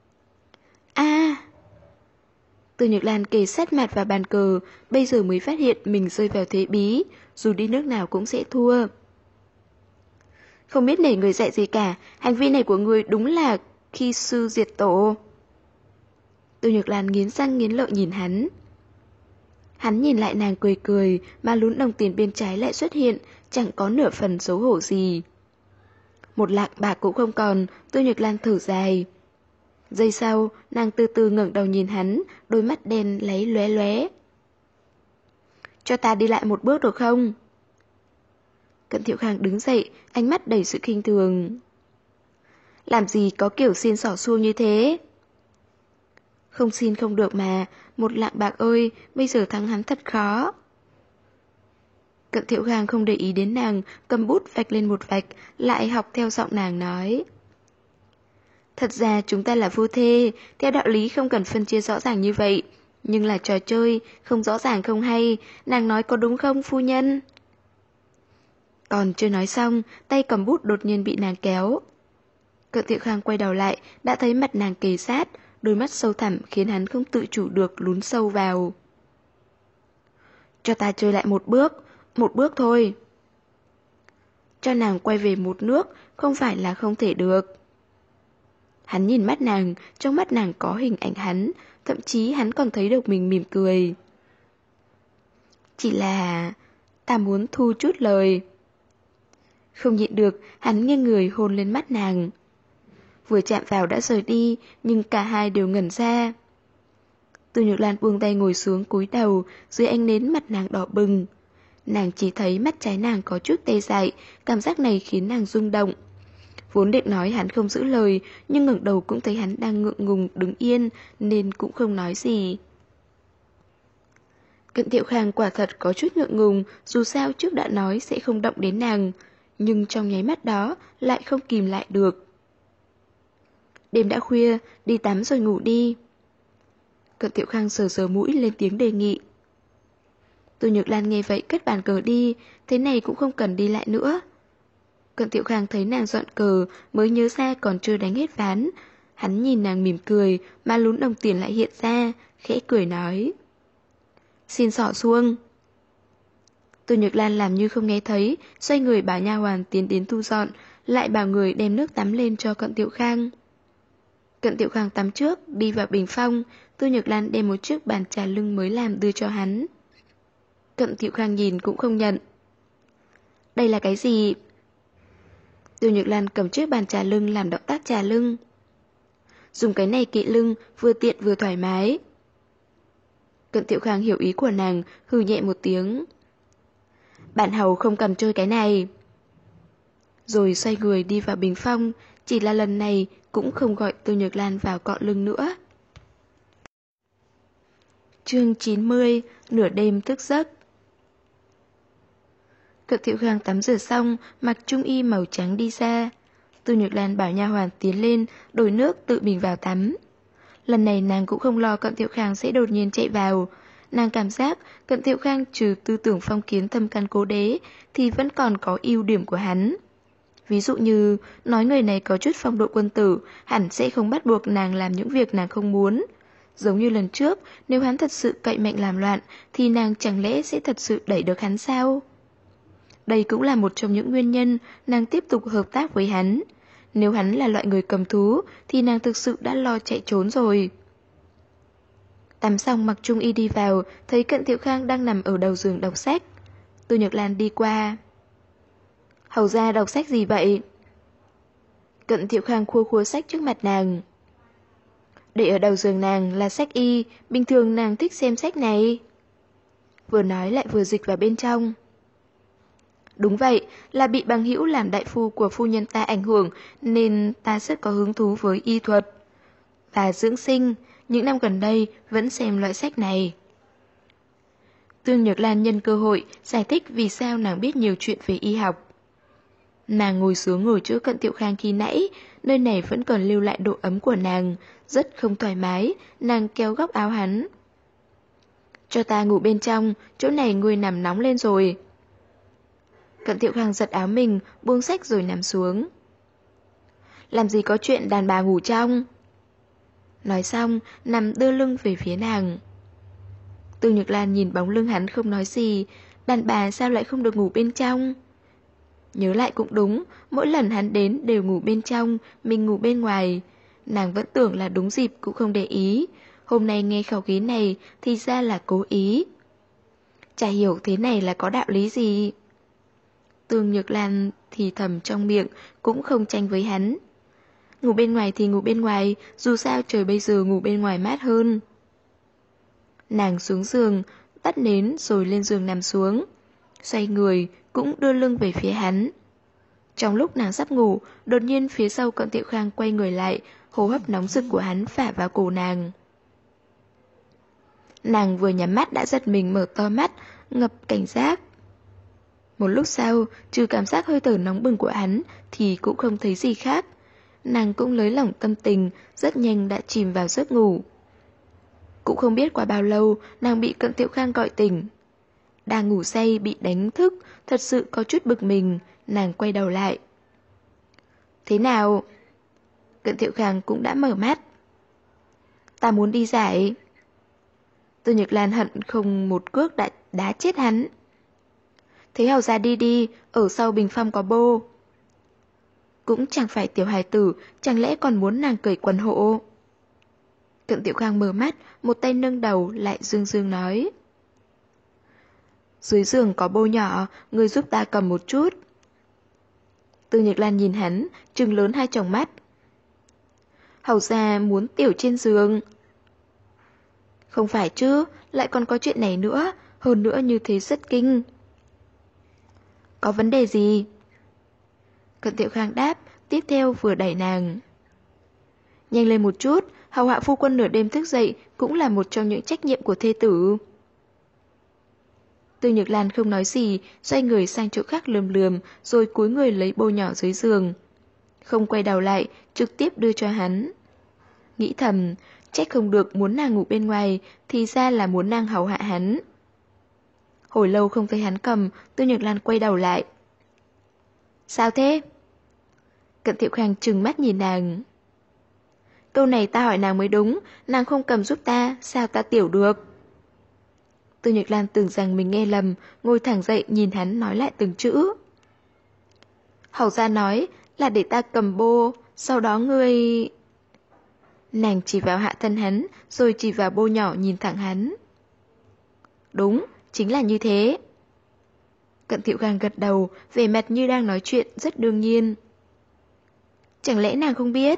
Từ Nhược Lan kề sát mặt vào bàn cờ, bây giờ mới phát hiện mình rơi vào thế bí, dù đi nước nào cũng sẽ thua. Không biết nể người dạy gì cả, hành vi này của người đúng là khi sư diệt tổ. Từ Nhược Lan nghiến răng nghiến lợi nhìn hắn. Hắn nhìn lại nàng cười cười, mà lún đồng tiền bên trái lại xuất hiện, chẳng có nửa phần xấu hổ gì. 1 lạng bạc cũng không còn, Từ Nhược Lan thở dài. Giây sau, nàng từ từ ngẩng đầu nhìn hắn, đôi mắt đen láy lóe lóe. Cho ta đi lại 1 bước được không? Cận Thiệu Khang đứng dậy, ánh mắt đầy sự khinh thường. Làm gì có kiểu xin xỏ xua như thế? Không xin không được mà, 1 lạng bạc ơi, bây giờ thắng hắn thật khó. Cận Thiệu Khang không để ý đến nàng, cầm bút vạch lên một vạch, lại học theo giọng nàng nói. Thật ra chúng ta là phu thê, theo đạo lý không cần phân chia rõ ràng như vậy. Nhưng là trò chơi, không rõ ràng không hay, nàng nói có đúng không phu nhân? Còn chưa nói xong, tay cầm bút đột nhiên bị nàng kéo. Cận Thiệu Khang quay đầu lại, đã thấy mặt nàng kề sát, đôi mắt sâu thẳm khiến hắn không tự chủ được lún sâu vào. Cho ta chơi lại 1 bước thôi. Cho nàng quay về 1 nước, không phải là không thể được. Hắn nhìn mắt nàng, trong mắt nàng có hình ảnh hắn, thậm chí hắn còn thấy được mình mỉm cười. Chỉ là... ta muốn thu chút lời. Không nhịn được, hắn nghiêng người hôn lên mắt nàng. Vừa chạm vào đã rời đi, nhưng cả hai đều ngẩn ra. Từ Nhược Lan buông tay ngồi xuống cúi đầu, dưới ánh nến mặt nàng đỏ bừng. Nàng chỉ thấy mắt trái nàng có chút tê dại, cảm giác này khiến nàng rung động. Vốn định nói hắn không giữ lời, nhưng ngẩng đầu cũng thấy hắn đang ngượng ngùng đứng yên, nên cũng không nói gì. Cận Thiệu Khang quả thật có chút ngượng ngùng, dù sao trước đã nói sẽ không động đến nàng, nhưng trong nháy mắt đó lại không kìm lại được. Đêm đã khuya, đi tắm rồi ngủ đi. Cận Thiệu Khang sờ sờ mũi lên tiếng đề nghị. Tô Nhược Lan nghe vậy cất bàn cờ đi, thế này cũng không cần đi lại nữa. Cận Thiệu Khang thấy nàng dọn cờ, mới nhớ ra còn chưa đánh hết ván. Hắn nhìn nàng mỉm cười, mà lún đồng tiền lại hiện ra, khẽ cười nói. Xin xỏ xuông. Tô Nhược Lan làm như không nghe thấy, xoay người bảo nha hoàn tiến đến thu dọn, lại bảo người đem nước tắm lên cho Cận Thiệu Khang. Cận Thiệu Khang tắm trước, đi vào bình phong, Tô Nhược Lan đem một chiếc bàn trà lưng mới làm đưa cho hắn. Cận Thiệu Khang nhìn cũng không nhận. Đây là cái gì? Tô Nhược Lan cầm chiếc bàn trà lưng làm động tác trà lưng. Dùng cái này kỵ lưng, vừa tiện vừa thoải mái. Cận Thiệu Khang hiểu ý của nàng, hừ nhẹ một tiếng. Bản hầu không cần chơi cái này. Rồi xoay người đi vào bình phong, chỉ là lần này cũng không gọi Tô Nhược Lan vào cọ lưng nữa. Chương 90, nửa đêm thức giấc. Cận Thiệu Khang tắm rửa xong, mặc trung y màu trắng đi ra. Tô Nhược Lan bảo nha hoàn tiến lên, đổi nước tự mình vào tắm. Lần này nàng cũng không lo Cận Thiệu Khang sẽ đột nhiên chạy vào. Nàng cảm giác Cận Thiệu Khang trừ tư tưởng phong kiến thâm căn cố đế thì vẫn còn có ưu điểm của hắn. Ví dụ như nói người này có chút phong độ quân tử, hẳn sẽ không bắt buộc nàng làm những việc nàng không muốn. Giống như lần trước, nếu hắn thật sự cậy mạnh làm loạn thì nàng chẳng lẽ sẽ thật sự đẩy được hắn sao? Đây cũng là một trong những nguyên nhân nàng tiếp tục hợp tác với hắn. Nếu hắn là loại người cầm thú thì nàng thực sự đã lo chạy trốn rồi. Tắm xong mặc trung y đi vào, thấy Cận Thiệu Khang đang nằm ở đầu giường đọc sách. Tô Nhược Lan đi qua. Hầu ra đọc sách gì vậy? Cận Thiệu Khang khua khua sách trước mặt nàng. Để ở đầu giường nàng là sách y, bình thường nàng thích xem sách này. Vừa nói lại vừa dịch vào bên trong. Đúng vậy, là bị bằng hữu làm đại phu của phu nhân ta ảnh hưởng nên ta rất có hứng thú với y thuật và dưỡng sinh, những năm gần đây vẫn xem loại sách này. Tương Nhược Lan nhân cơ hội giải thích vì sao nàng biết nhiều chuyện về y học. Nàng ngồi xuống ngồi chỗ Cận Thiệu Khang khi nãy, nơi này vẫn còn lưu lại độ ấm của nàng, rất không thoải mái, nàng kéo góc áo hắn. Cho ta ngủ bên trong, chỗ này ngươi nằm nóng lên rồi. Cận Thiệu Khang giật áo mình, buông sách rồi nằm xuống. Làm gì có chuyện đàn bà ngủ trong? Nói xong, nằm đưa lưng về phía nàng. Tương Nhược Lan nhìn bóng lưng hắn không nói gì, đàn bà sao lại không được ngủ bên trong? Nhớ lại cũng đúng, mỗi lần hắn đến đều ngủ bên trong, mình ngủ bên ngoài. Nàng vẫn tưởng là đúng dịp cũng không để ý. Hôm nay nghe khẩu khí này thì ra là cố ý. Chả hiểu thế này là có đạo lý gì. Tương Nhược Lan thì thầm trong miệng, cũng không tranh với hắn. Ngủ bên ngoài thì ngủ bên ngoài, dù sao trời bây giờ ngủ bên ngoài mát hơn. Nàng xuống giường, tắt nến rồi lên giường nằm xuống. Xoay người, cũng đưa lưng về phía hắn. Trong lúc nàng sắp ngủ, đột nhiên phía sau Cận Thiệu Khang quay người lại, hô hấp nóng rực của hắn phả vào cổ nàng. Nàng vừa nhắm mắt đã giật mình mở to mắt, ngập cảnh giác. Một lúc sau, trừ cảm giác hơi thở nóng bừng của hắn thì cũng không thấy gì khác. Nàng cũng lấy lỏng tâm tình, rất nhanh đã chìm vào giấc ngủ. Cũng không biết qua bao lâu, nàng bị Cận Thiệu Khang gọi tỉnh. Đang ngủ say bị đánh thức, thật sự có chút bực mình, nàng quay đầu lại. Thế nào? Cận Thiệu Khang cũng đã mở mắt. Ta muốn đi giải. Tô Nhược Lan hận không một cước đã đá chết hắn. Thế hầu ra đi đi, ở sau bình phong có bô. Cũng chẳng phải tiểu hài tử, chẳng lẽ còn muốn nàng cởi quần hộ? Cận Thiệu Khang mở mắt, một tay nâng đầu lại dương dương nói. Dưới giường có bô nhỏ, người giúp ta cầm một chút. Tương Nhược Lan nhìn hắn, trừng lớn hai tròng mắt. Hầu ra muốn tiểu trên giường. Không phải chứ, lại còn có chuyện này nữa, hơn nữa như thế rất kinh. Có vấn đề gì? Cận Thiệu Khang đáp, tiếp theo vừa đẩy nàng. Nhanh lên một chút, hầu hạ phu quân nửa đêm thức dậy cũng là một trong những trách nhiệm của thê tử. Tư Nhược Lan không nói gì, xoay người sang chỗ khác lườm lườm, rồi cúi người lấy bô nhỏ dưới giường. Không quay đầu lại, trực tiếp đưa cho hắn. Nghĩ thầm, trách không được muốn nàng ngủ bên ngoài, thì ra là muốn nàng hầu hạ hắn. Hồi lâu không thấy hắn cầm, Tư Nhược Lan quay đầu lại. Sao thế? Cận Thiệu Khang trừng mắt nhìn nàng. Câu này ta hỏi nàng mới đúng, nàng không cầm giúp ta, sao ta tiểu được? Tư Nhược Lan tưởng rằng mình nghe lầm, ngồi thẳng dậy nhìn hắn nói lại từng chữ. Hầu gia nói là để ta cầm bô, sau đó ngươi... Nàng chỉ vào hạ thân hắn, rồi chỉ vào bô nhỏ nhìn thẳng hắn. Đúng, chính là như thế. Cận Thiệu Khang gật đầu, vẻ mặt như đang nói chuyện rất đương nhiên. Chẳng lẽ nàng không biết?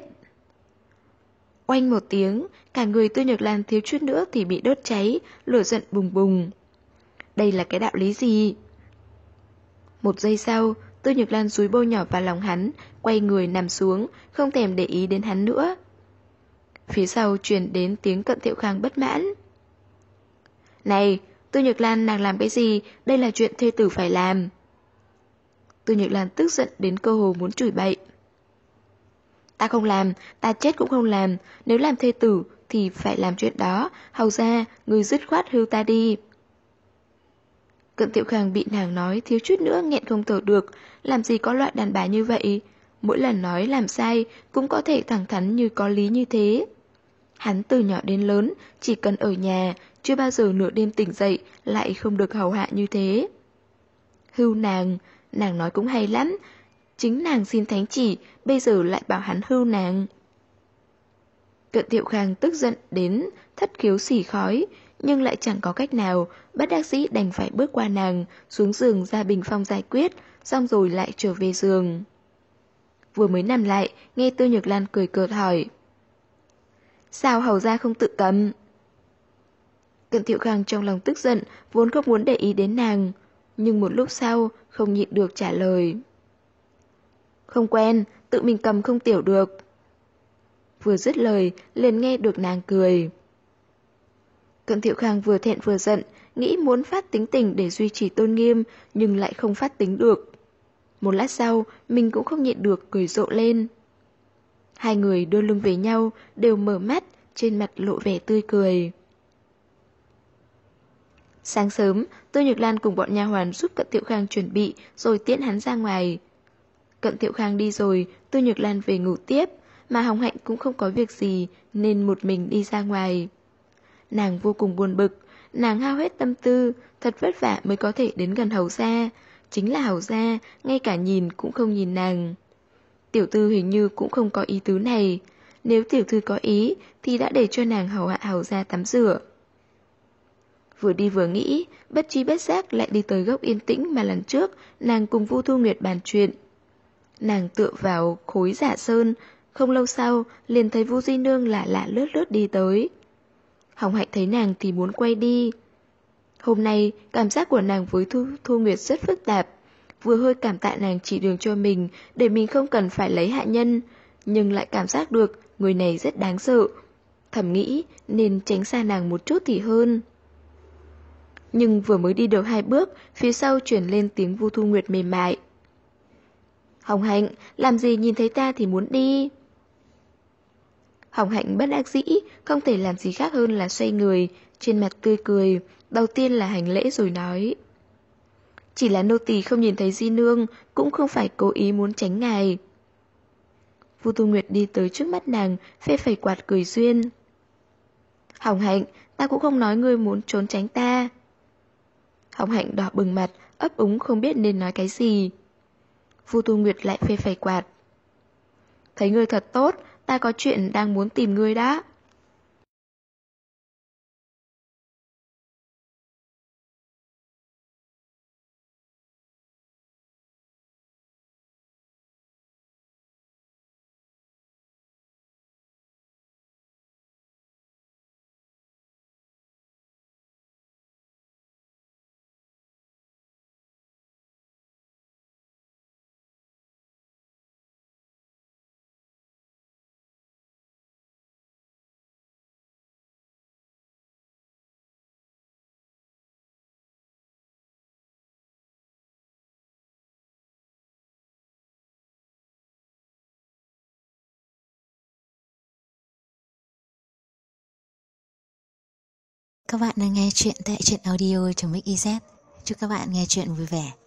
Oanh một tiếng, cả người Tư Nhược Lan thiếu chút nữa thì bị đốt cháy, lửa giận bùng bùng. Đây là cái đạo lý gì? Một giây sau, Tư Nhược Lan dúi bô nhỏ vào lòng hắn, quay người nằm xuống, không thèm để ý đến hắn nữa. Phía sau truyền đến tiếng Cận Thiệu Khang bất mãn. Này, Tư Nhược Lan nàng làm cái gì? Đây là chuyện thê tử phải làm. Tư Nhược Lan tức giận đến cơ hồ muốn chửi bậy. Ta không làm, ta chết cũng không làm. Nếu làm thê tử thì phải làm chuyện đó. Hầu ra, người dứt khoát hưu ta đi. Cận Thiệu Khang bị nàng nói thiếu chút nữa nghẹn không thở được. Làm gì có loại đàn bà như vậy? Mỗi lần nói làm sai cũng có thể thẳng thắn như có lý như thế. Hắn từ nhỏ đến lớn, chỉ cần ở nhà, chưa bao giờ nửa đêm tỉnh dậy lại không được hầu hạ như thế. Hưu nàng nói cũng hay lắm. Chính nàng xin thánh chỉ, bây giờ lại bảo hắn hưu nàng. Cận Thiệu Khang tức giận đến thất khiếu xỉ khói, nhưng lại chẳng có cách nào, bất đắc dĩ đành phải bước qua nàng, xuống giường ra bình phong giải quyết, xong rồi lại trở về giường. Vừa mới nằm lại, nghe Tư Nhược Lan cười cợt hỏi. Sao hầu ra không tự cầm? Cận Thiệu Khang trong lòng tức giận, vốn không muốn để ý đến nàng, nhưng một lúc sau không nhịn được trả lời. Không quen, tự mình cầm không tiểu được. Vừa dứt lời, liền nghe được nàng cười. Cận Thiệu Khang vừa thẹn vừa giận, nghĩ muốn phát tính tình để duy trì tôn nghiêm, nhưng lại không phát tính được. Một lát sau, mình cũng không nhịn được cười rộ lên. Hai người đưa lưng về nhau, đều mở mắt, trên mặt lộ vẻ tươi cười. Sáng sớm, Tư Nhược Lan cùng bọn nha hoàn giúp Cận Thiệu Khang chuẩn bị, rồi tiễn hắn ra ngoài. Cận Thiệu Khang đi rồi, Tư Nhược Lan về ngủ tiếp, mà Hồng Hạnh cũng không có việc gì, nên một mình đi ra ngoài. Nàng vô cùng buồn bực, nàng hao hết tâm tư, thật vất vả mới có thể đến gần hầu gia. Chính là hầu gia, ngay cả nhìn cũng không nhìn nàng. Tiểu thư hình như cũng không có ý tứ này. Nếu tiểu thư có ý, thì đã để cho nàng hầu hạ hầu gia tắm rửa. Vừa đi vừa nghĩ, bất tri bất giác lại đi tới góc yên tĩnh mà lần trước nàng cùng Vu Thu Nguyệt bàn chuyện. Nàng tựa vào khối giả sơn, không lâu sau liền thấy Vu Di Nương lạ lạ lướt lướt đi tới. Hồng Hạnh thấy nàng thì muốn quay đi. Hôm nay, cảm giác của nàng với Thu Nguyệt rất phức tạp. Vừa hơi cảm tạ nàng chỉ đường cho mình để mình không cần phải lấy hạ nhân, nhưng lại cảm giác được người này rất đáng sợ. Thầm nghĩ nên tránh xa nàng một chút thì hơn. Nhưng vừa mới đi được 2 bước, phía sau chuyển lên tiếng Vu Thu Nguyệt mềm mại. Hồng Hạnh, làm gì nhìn thấy ta thì muốn đi? Hồng Hạnh bất đắc dĩ, không thể làm gì khác hơn là xoay người, trên mặt tươi cười, đầu tiên là hành lễ rồi nói. Chỉ là nô tỳ không nhìn thấy Di Nương, cũng không phải cố ý muốn tránh ngài. Vu Thu Nguyệt đi tới trước mắt nàng, phê phẩy quạt cười duyên. Hồng Hạnh, ta cũng không nói ngươi muốn trốn tránh ta. Hồng Hạnh đỏ bừng mặt, ấp úng không biết nên nói cái gì. Vu Thu Nguyệt lại phê phẩy quạt. Thấy ngươi thật tốt, ta có chuyện đang muốn tìm ngươi đó. Các bạn đang nghe chuyện tại truyện audio.mix.iz. Chúc các bạn nghe chuyện vui vẻ.